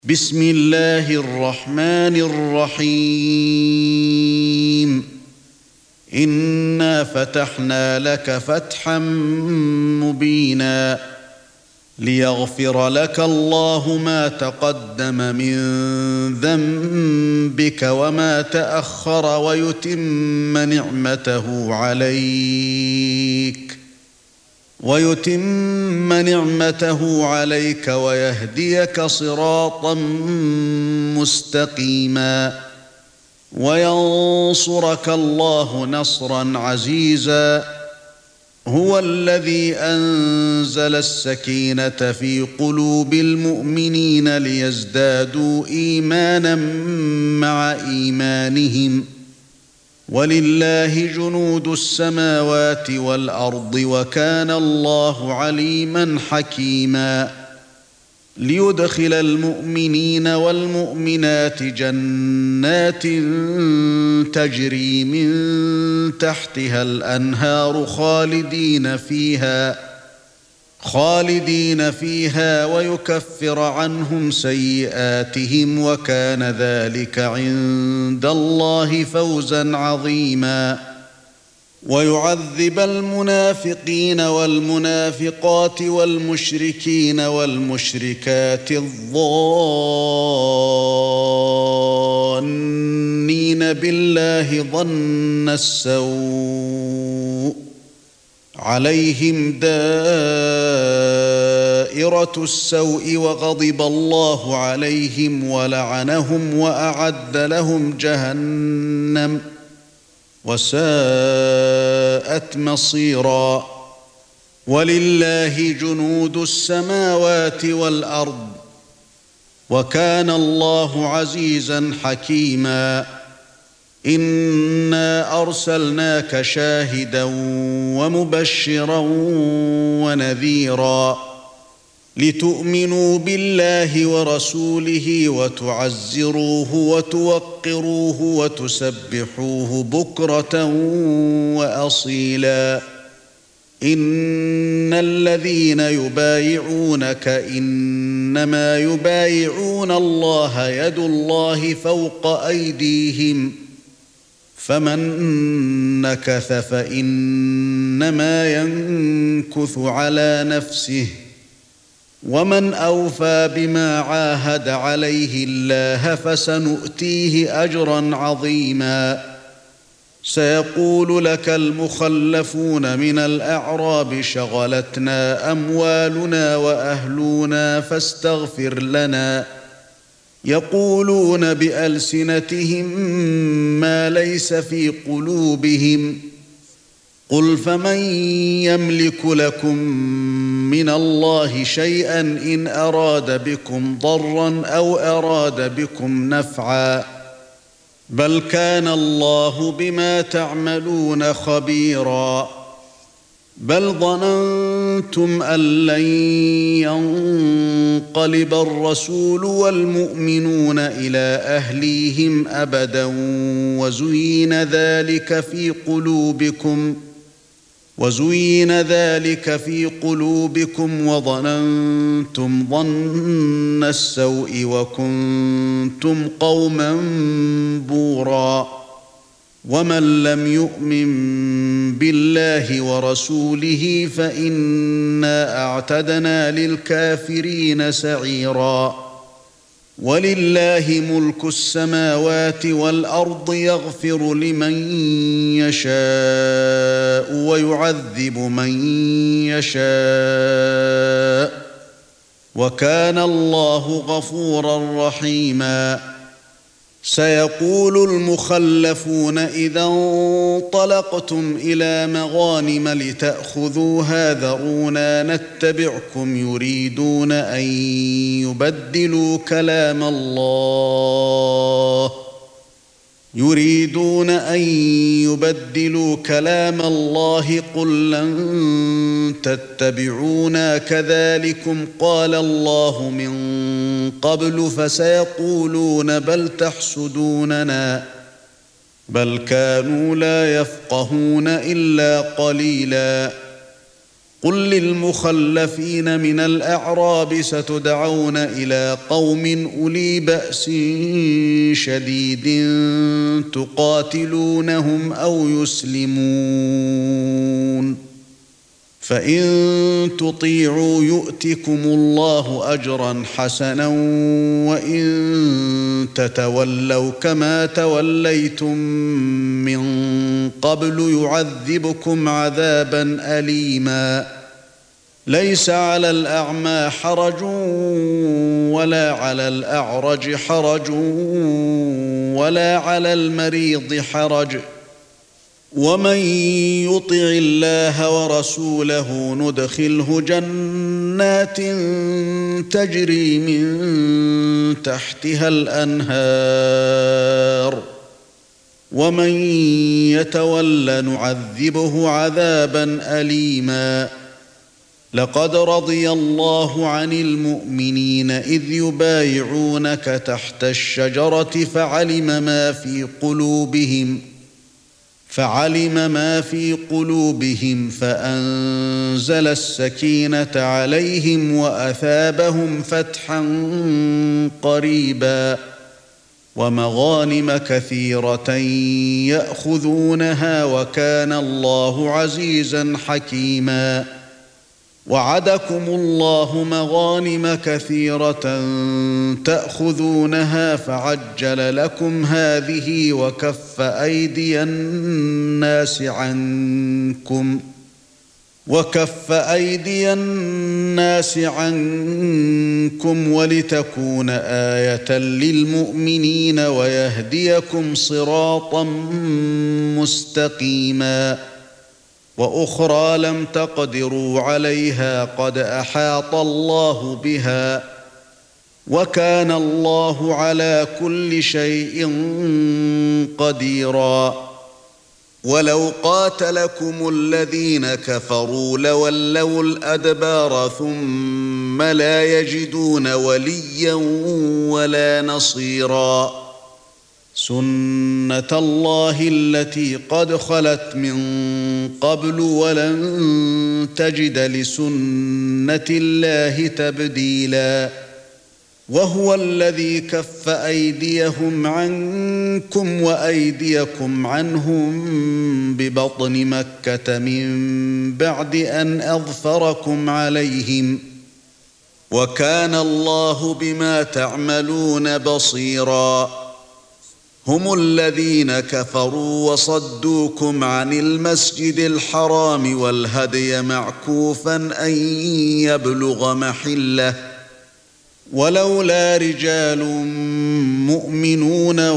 بسم الله الرحمن الرحيم إنا فتحنا لك فتحا مبينا ليغفر لك الله ما تقدم من ذنبك وما تأخر ويتم نعمته عليك ويهديك صراطا مستقيما وينصرك الله نصرا عزيزا هو الذي أنزل السكينة في قلوب المؤمنين ليزدادوا إيمانا مع إيمانهم ولله جنود السماوات والأرض وكان الله عليما حكيما ليدخل المؤمنين والمؤمنات جنات تجري من تحتها الأنهار خالدين فيها ويكفر عنهم سيئاتهم وكان ذلك عند الله فوزا عظيما ويعذب المنافقين والمنافقات والمشركين والمشركات الظانين بالله ظن السوء عليهم دائرة السوء وغضب الله عليهم ولعنهم وأعد لهم جهنم وساءت مصيرا ولله جنود السماوات والأرض وكان الله عزيزا حكيما إنا أرسلناك شاهدا ومبشرا ونذيرا لتؤمنوا بالله ورسوله وتعزروه وتوقروه وتسبحوه بكرة وأصيلا إن الذين يبايعونك إنما يبايعون الله يد الله فوق أيديهم فمن نكث فإنما ينكث على نفسه ومن أوفى بما عاهد عليه الله فسنؤتيه أجرا عظيما سيقول لك المخلفون من الأعراب شغلتنا أموالنا وأهلنا فاستغفر لنا يقولون بألسنتهم ما ليس في قلوبهم قل فمن يملك لكم من الله شيئا إن أراد بكم ضرا أو أراد بكم نفعا بل كان الله بما تعملون خبيرا بل ظننتم أن لن ينقلب الرسول والمؤمنون إلى أهليهم أبدا وزين ذلك في قلوبكم وظننتم ظن السوء وكنتم قوما بورا ومن لم يؤمن بالله ورسوله فإنا أعتدنا للكافرين سعيرا ولله ملك السماوات والأرض يغفر لمن يشاء ويعذب من يشاء وكان الله غفورا رحيما سيقول المخلفون إذا انطلقتم إلى مغانم لتأخذوها ذرونا نتبعكم يريدون أن يبدلوا كلام الله قل لن تتبعونا كذلكم قال الله من قبل فسيقولون بل تحسدوننا بل كانوا لا يفقهون إلا قليلا قل للمخلفين من الأعراب ستدعون إلى قوم أولي بأس شديد تقاتلونهم أو يسلمون، فإن تطيعوا يؤتكم الله أجرا حسنا، وإن تتولوا كما توليتم من قبل يعذبكم عذابا أليما. ليس على الأعمى حرج ولا على الأعرج حرج ولا على المريض حرج، ومن يطع الله ورسوله ندخله جنات تجري من تحتها الأنهار، ومن يتول نعذبه عذابا أليما. لقد رضي الله عن المؤمنين إذ يبايعونك تحت الشجرة فعلم ما في قلوبهم فأنزل السكينة عليهم وأثابهم فتحا قريبا ومغانم كثيرة يأخذونها، وكان الله عزيزا حكيما. وعدكم الله مغانم كثيرة تأخذونها فعجل لكم هذه وكف أيدي الناس عنكم ولتكون آية للمؤمنين ويهديكم صراطا مستقيما. وأخرى لم تقدروا عليها قد أحاط الله بها، وكان الله على كل شيء قديرا. ولو قاتلكم الذين كفروا لولوا الأدبار ثم لا يجدون وليا ولا نصيرا. سنة الله التي قد خلت من قبل ولن تجد لسنة الله تبديلا. وهو الذي كف أيديهم عنكم وأيديكم عنهم ببطن مكة من بعد أن أظفركم عليهم، وكان الله بما تعملون بصيرا. هم الذين كفروا وصدوكم عن المسجد الحرام والهدي معكوفا أن يبلغ محله، ولولا رجال مؤمنون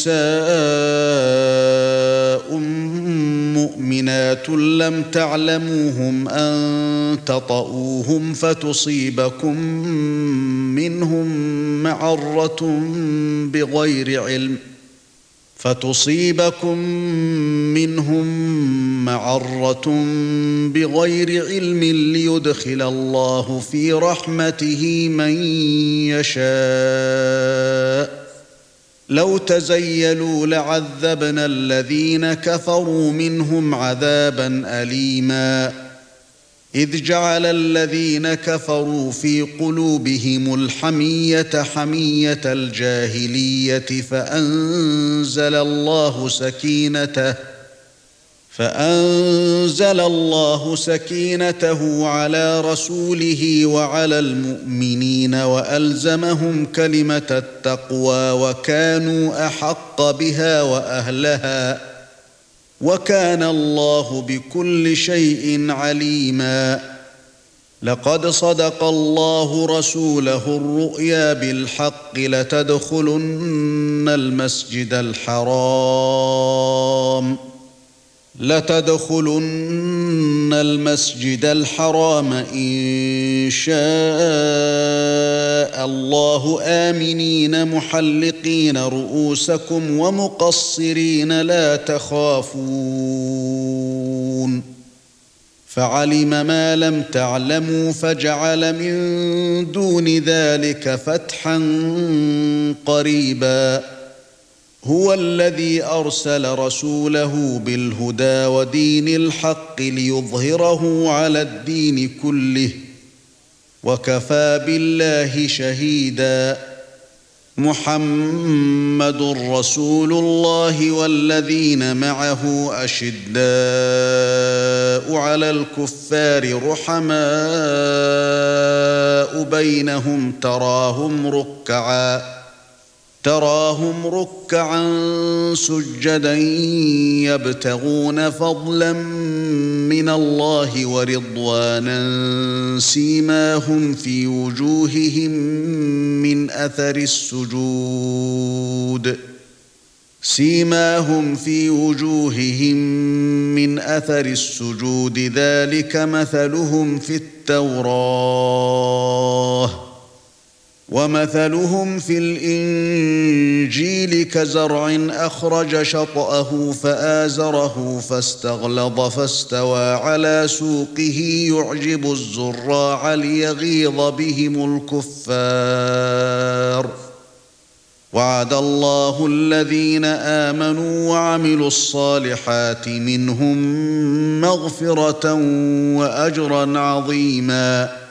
ونساء مؤمنات لم تعلموهم أن تطؤوهم فتصيبكم منهم معرة بغير علم ليدخل الله في رحمته من يشاء. لو تزيلوا لعذبنا الذين كفروا منهم عذابا أليما. إذ جعل الذين كفروا في قلوبهم الحمية حمية الجاهلية فأنزل الله سكينته على رسوله وعلى المؤمنين وألزمهم كلمة التقوى وكانوا أحق بها وأهلها، وكان الله بكل شيء عليما. لقد صدق الله رسوله الرؤيا بالحق لتدخلن المسجد الحرام إن شاء الله آمنين محلقين رؤوسكم ومقصرين لا تخافون، فعلم ما لم تعلموا فجعل من دون ذلك فتحا قريبا. هو الذي أرسل رسوله بالهدى ودين الحق ليظهره على الدين كله وكفى بالله شهيدا محمد رسول الله والذين معه أشداء على الكفار رحماء بينهم تراهم ركعا سجدا يبتغون فضلا من الله ورضوانا سيماهم في وجوههم من أثر السجود ذلك مثلهم في التوراة ومثلهم في الإنجيل كزرع أخرج شطأه فآزره فاستغلظ فاستوى على سوقه يعجب الزراع ليغيظ بهم الكفار وعد الله الذين آمنوا وعملوا الصالحات منهم مغفرة وأجرا عظيما